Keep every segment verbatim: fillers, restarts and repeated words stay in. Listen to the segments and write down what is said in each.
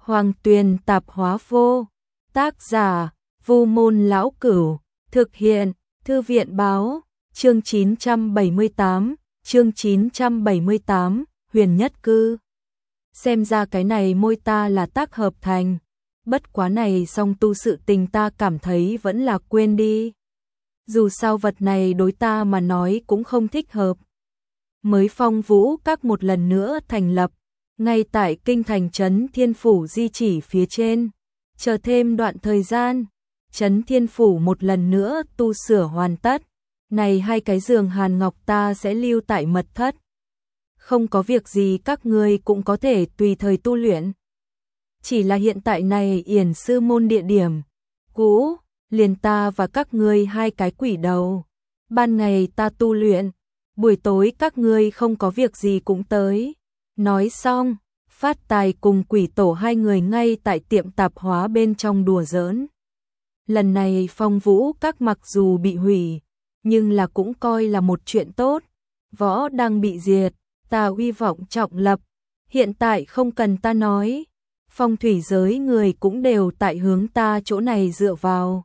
Hoàng Tuyền tạp hóa vô. Tác giả, Vu Môn Lão Cửu. Thực hiện, Thư viện báo. Chương chín trăm bảy mươi tám, chương chín trăm bảy mươi tám, Huyền Nhất Cư. Xem ra cái này môi ta là tác hợp thành. Bất quá này song tu sự tình ta cảm thấy vẫn là quên đi. Dù sao vật này đối ta mà nói cũng không thích hợp. Mới Phong Vũ Các một lần nữa thành lập, ngay tại kinh thành trấn Thiên Phủ di chỉ phía trên. Chờ thêm đoạn thời gian, trấn Thiên Phủ một lần nữa tu sửa hoàn tất. Này hai cái giường hàn ngọc ta sẽ lưu tại mật thất. Không có việc gì các ngươi cũng có thể tùy thời tu luyện. Chỉ là hiện tại này Yển sư môn địa điểm cũ, liền ta và các ngươi hai cái quỷ đầu. Ban ngày ta tu luyện, buổi tối các ngươi không có việc gì cũng tới. Nói xong, Phát Tài cùng quỷ tổ hai người ngay tại tiệm tạp hóa bên trong đùa giỡn. Lần này Phong Vũ Các mặc dù bị hủy, nhưng là cũng coi là một chuyện tốt. Võ đang bị diệt, ta uy vọng trọng lập. Hiện tại không cần ta nói, phong thủy giới người cũng đều tại hướng ta chỗ này dựa vào.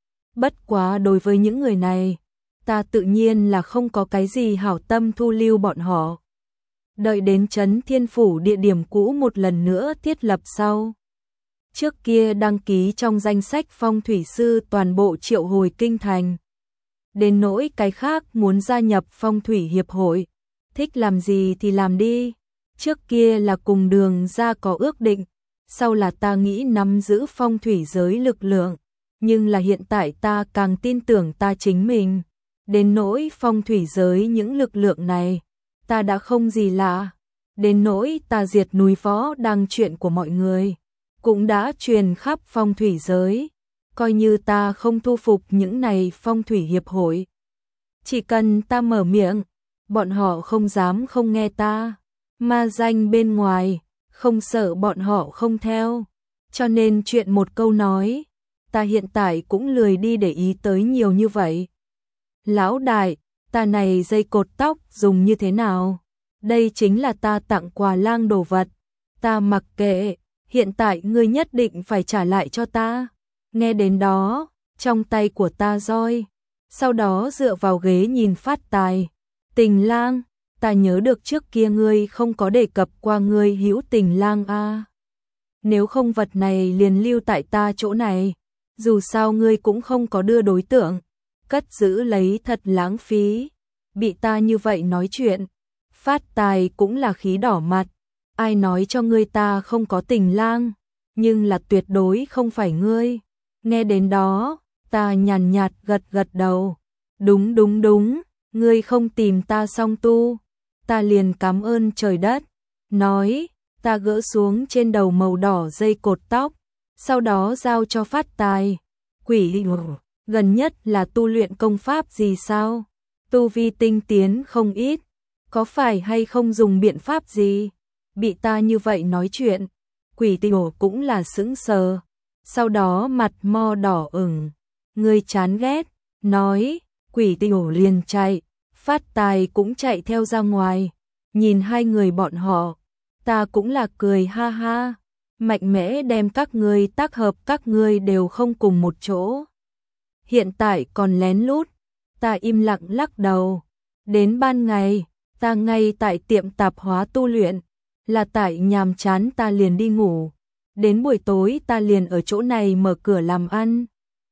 Bất quá đối với những người này, ta tự nhiên là không có cái gì hảo tâm thu lưu bọn họ. Đợi đến trấn Thiên Phủ địa điểm cũ một lần nữa thiết lập sau. Trước kia đăng ký trong danh sách phong thủy sư toàn bộ triệu hồi kinh thành. Đến nỗi cái khác muốn gia nhập phong thủy hiệp hội, thích làm gì thì làm đi. Trước kia là cùng Đường ra có ước định, sau là ta nghĩ nắm giữ phong thủy giới lực lượng, nhưng là hiện tại ta càng tin tưởng ta chính mình. Đến nỗi phong thủy giới những lực lượng này, ta đã không gì lạ. Đến nỗi ta diệt núi Võ đang chuyện của mọi người, cũng đã truyền khắp phong thủy giới. Coi như ta không thu phục những này phong thủy hiệp hội, chỉ cần ta mở miệng, bọn họ không dám không nghe ta. Ma danh bên ngoài, không sợ bọn họ không theo. Cho nên chuyện một câu nói, ta hiện tại cũng lười đi để ý tới nhiều như vậy. Lão đại, ta này dây cột tóc dùng như thế nào? Đây chính là ta tặng quà lang đồ vật. Ta mặc kệ, hiện tại ngươi nhất định phải trả lại cho ta. Nghe đến đó, trong tay của ta roi, sau đó dựa vào ghế nhìn Phát Tài. Tình lang, ta nhớ được trước kia ngươi không có đề cập qua ngươi hữu tình lang a. À. Nếu không vật này liền lưu tại ta chỗ này, dù sao ngươi cũng không có đưa đối tượng, cất giữ lấy thật lãng phí. Bị ta như vậy nói chuyện, Phát Tài cũng là khí đỏ mặt. Ai nói cho ngươi ta không có tình lang, nhưng là tuyệt đối không phải ngươi. Nghe đến đó, ta nhàn nhạt gật gật đầu. Đúng đúng đúng, ngươi không tìm ta song tu, ta liền cảm ơn trời đất. Nói, ta gỡ xuống trên đầu màu đỏ dây cột tóc, sau đó giao cho Phát Tài. Quỷ gần nhất là tu luyện công pháp gì sao? Tu vi tinh tiến không ít, có phải hay không dùng biện pháp gì? Bị ta như vậy nói chuyện, quỷ tiểu cũng là sững sờ. Sau đó mặt mo đỏ ửng, ngươi chán ghét, nói, quỷ tiểu liền chạy. Phát Tài cũng chạy theo ra ngoài, nhìn hai người bọn họ, ta cũng là cười ha ha, mạnh mẽ đem các ngươi tác hợp, các ngươi đều không cùng một chỗ. Hiện tại còn lén lút, ta im lặng lắc đầu. Đến ban ngày, ta ngay tại tiệm tạp hóa tu luyện, là tại nhàm chán ta liền đi ngủ. Đến buổi tối ta liền ở chỗ này mở cửa làm ăn.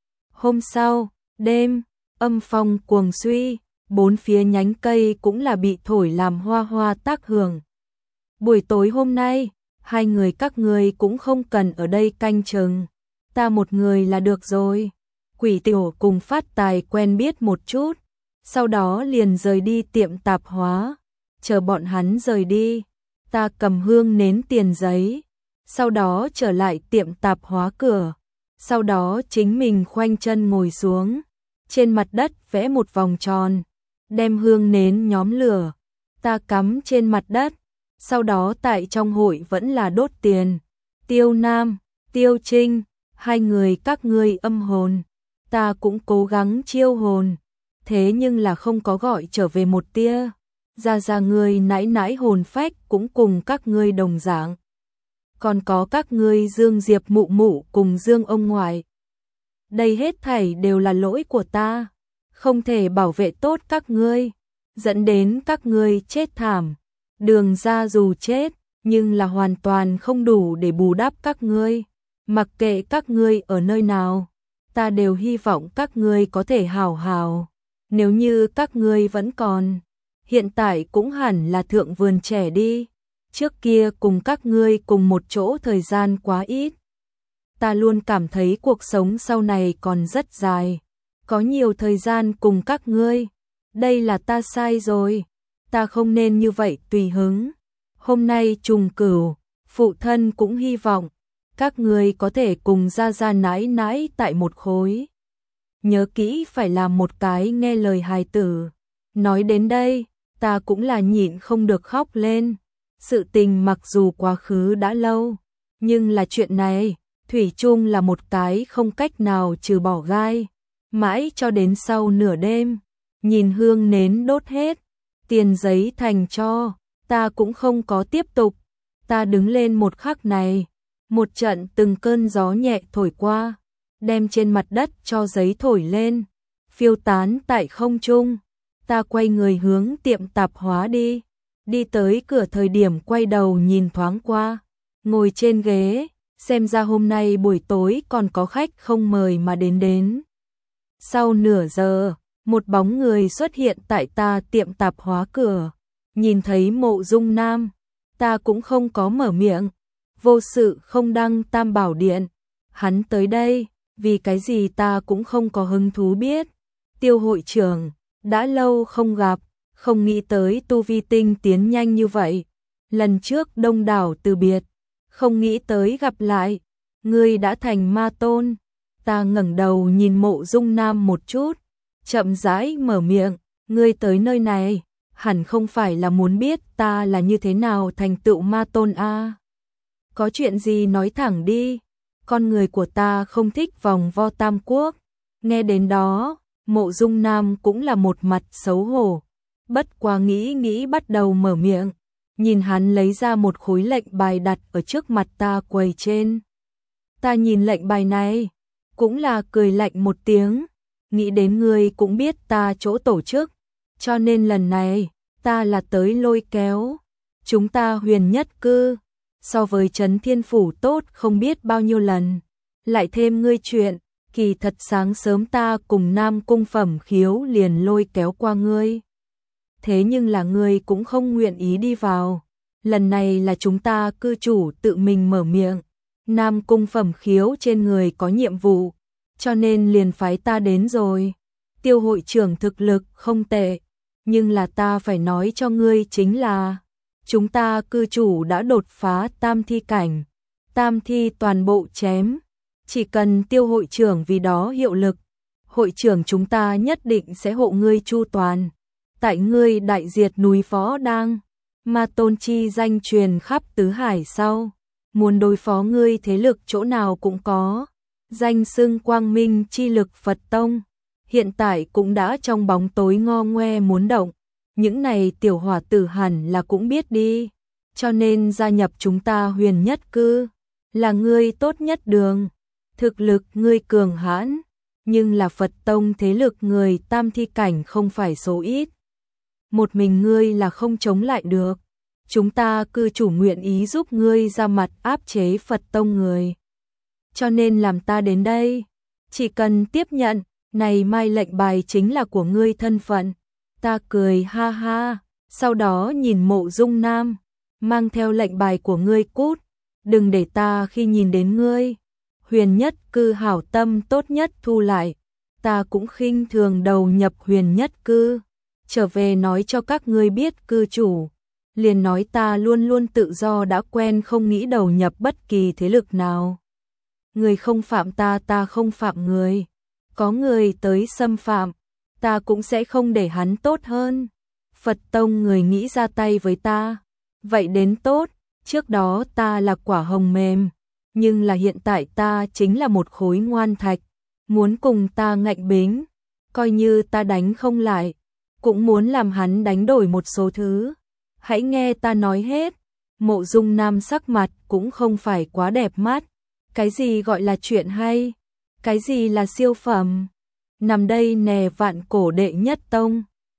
Hôm sau, đêm, âm phong cuồng suy, bốn phía nhánh cây cũng là bị thổi làm hoa hoa tác hưởng. Buổi tối hôm nay, hai người các ngươi cũng không cần ở đây canh chừng, ta một người là được rồi. Quỷ tiểu cùng Phát Tài quen biết một chút, sau đó liền rời đi tiệm tạp hóa. Chờ bọn hắn rời đi, ta cầm hương nến tiền giấy, sau đó trở lại tiệm tạp hóa cửa, sau đó chính mình khoanh chân ngồi xuống, trên mặt đất vẽ một vòng tròn, đem hương nến nhóm lửa, ta cắm trên mặt đất, sau đó tại trong hội vẫn là đốt tiền. Tiêu Nam, Tiêu Trinh, hai người các ngươi âm hồn, ta cũng cố gắng chiêu hồn, thế nhưng là không có gọi trở về một tia. Ra ra ngươi nãi nãi hồn phách cũng cùng các ngươi đồng dạng. còn có các ngươi Dương Diệp mụ mụ cùng Dương ông ngoại. Đây hết thảy đều là lỗi của ta, không thể bảo vệ tốt các ngươi, dẫn đến các ngươi chết thảm. Đường ra dù chết, nhưng là hoàn toàn không đủ để bù đắp các ngươi. Mặc kệ các ngươi ở nơi nào, ta đều hy vọng các ngươi có thể hào hào. Nếu như các ngươi vẫn còn, hiện tại cũng hẳn là thượng vườn trẻ đi. Trước kia cùng các ngươi cùng một chỗ thời gian quá ít. Ta luôn cảm thấy cuộc sống sau này còn rất dài. Có nhiều thời gian cùng các ngươi. Đây là ta sai rồi. Ta không nên như vậy tùy hứng. Hôm nay trùng cửu, phụ thân cũng hy vọng các ngươi có thể cùng ra ra nãi nãi tại một khối. Nhớ kỹ phải làm một cái nghe lời hài tử. Nói đến đây, ta cũng là nhịn không được khóc lên. Sự tình mặc dù quá khứ đã lâu, nhưng là chuyện này, thủy chung là một cái không cách nào trừ bỏ gai. Mãi cho đến sau nửa đêm, nhìn hương nến đốt hết, tiền giấy thành tro, ta cũng không có tiếp tục. Ta đứng lên một khắc này, một trận từng cơn gió nhẹ thổi qua, đem trên mặt đất cho giấy thổi lên, phiêu tán tại không trung. Ta quay người hướng tiệm tạp hóa đi, đi tới cửa thời điểm quay đầu nhìn thoáng qua, ngồi trên ghế, xem ra hôm nay buổi tối còn có khách không mời mà đến đến. Sau nửa giờ, một bóng người xuất hiện tại ta tiệm tạp hóa cửa, nhìn thấy Mộ Dung Nam, ta cũng không có mở miệng, vô sự không đăng Tam Bảo Điện. Hắn tới đây, vì cái gì ta cũng không có hứng thú biết. Tiêu hội trưởng, đã lâu không gặp, không nghĩ tới tu vi tinh tiến nhanh như vậy. Lần trước đông đảo từ biệt, không nghĩ tới gặp lại, ngươi đã thành ma tôn. Ta ngẩng đầu nhìn Mộ Dung Nam một chút, chậm rãi mở miệng, ngươi tới nơi này, hẳn không phải là muốn biết ta là như thế nào thành tựu ma tôn a. À. Có chuyện gì nói thẳng đi, con người của ta không thích vòng vo tam quốc. Nghe đến đó, Mộ Dung Nam cũng là một mặt xấu hổ, bất quá nghĩ nghĩ bắt đầu mở miệng, nhìn hắn lấy ra một khối lệnh bài đặt ở trước mặt ta quầy trên. Ta nhìn lệnh bài này, cũng là cười lạnh một tiếng, nghĩ đến ngươi cũng biết ta chỗ tổ chức, cho nên lần này, ta là tới lôi kéo. Chúng ta Huyền Nhất Cư, so với Trấn Thiên Phủ tốt không biết bao nhiêu lần, lại thêm ngươi chuyện, kỳ thật sáng sớm ta cùng Nam Cung Phẩm Khiếu liền lôi kéo qua ngươi. Thế nhưng là ngươi cũng không nguyện ý đi vào, lần này là chúng ta cư chủ tự mình mở miệng, Nam Cung Phẩm Khiếu trên người có nhiệm vụ, cho nên liền phái ta đến rồi. Tiêu hội trưởng thực lực không tệ, nhưng là ta phải nói cho ngươi chính là chúng ta cư chủ đã đột phá tam thi cảnh, tam thi toàn bộ chém, chỉ cần Tiêu hội trưởng vì đó hiệu lực, hội trưởng chúng ta nhất định sẽ hộ ngươi chu toàn. Tại ngươi đại diệt núi Phó Đang, ma tôn chi danh truyền khắp tứ hải sau, muốn đối phó ngươi thế lực chỗ nào cũng có, danh xưng quang minh chi lực Phật Tông, hiện tại cũng đã trong bóng tối ngo ngoe muốn động. Những này tiểu hỏa tử hẳn là cũng biết đi, cho nên gia nhập chúng ta Huyền Nhất Cư, là ngươi tốt nhất đường. Thực lực ngươi cường hãn, nhưng là Phật Tông thế lực người tam thi cảnh không phải số ít. Một mình ngươi là không chống lại được, chúng ta cư chủ nguyện ý giúp ngươi ra mặt áp chế Phật Tông người. Cho nên làm ta đến đây, chỉ cần tiếp nhận, này mai lệnh bài chính là của ngươi thân phận. Ta cười ha ha, sau đó nhìn Mộ Dung Nam, mang theo lệnh bài của ngươi cút, đừng để ta khi nhìn đến ngươi. Huyền Nhất Cư hảo tâm tốt nhất thu lại, ta cũng khinh thường đầu nhập Huyền Nhất Cư, trở về nói cho các ngươi biết cư chủ, liền nói ta luôn luôn tự do đã quen không nghĩ đầu nhập bất kỳ thế lực nào. Người không phạm ta ta không phạm người, có người tới xâm phạm, ta cũng sẽ không để hắn tốt hơn. Phật Tông người nghĩ ra tay với ta, vậy đến tốt, trước đó ta là quả hồng mềm, nhưng là hiện tại ta chính là một khối ngoan thạch, muốn cùng ta ngạnh bính, coi như ta đánh không lại, cũng muốn làm hắn đánh đổi một số thứ. Hãy nghe ta nói hết, Mộ Dung Nam sắc mặt cũng không phải quá đẹp mắt. Cái gì gọi là chuyện hay? Cái gì là siêu phẩm? Nằm đây nè vạn cổ đệ nhất tông.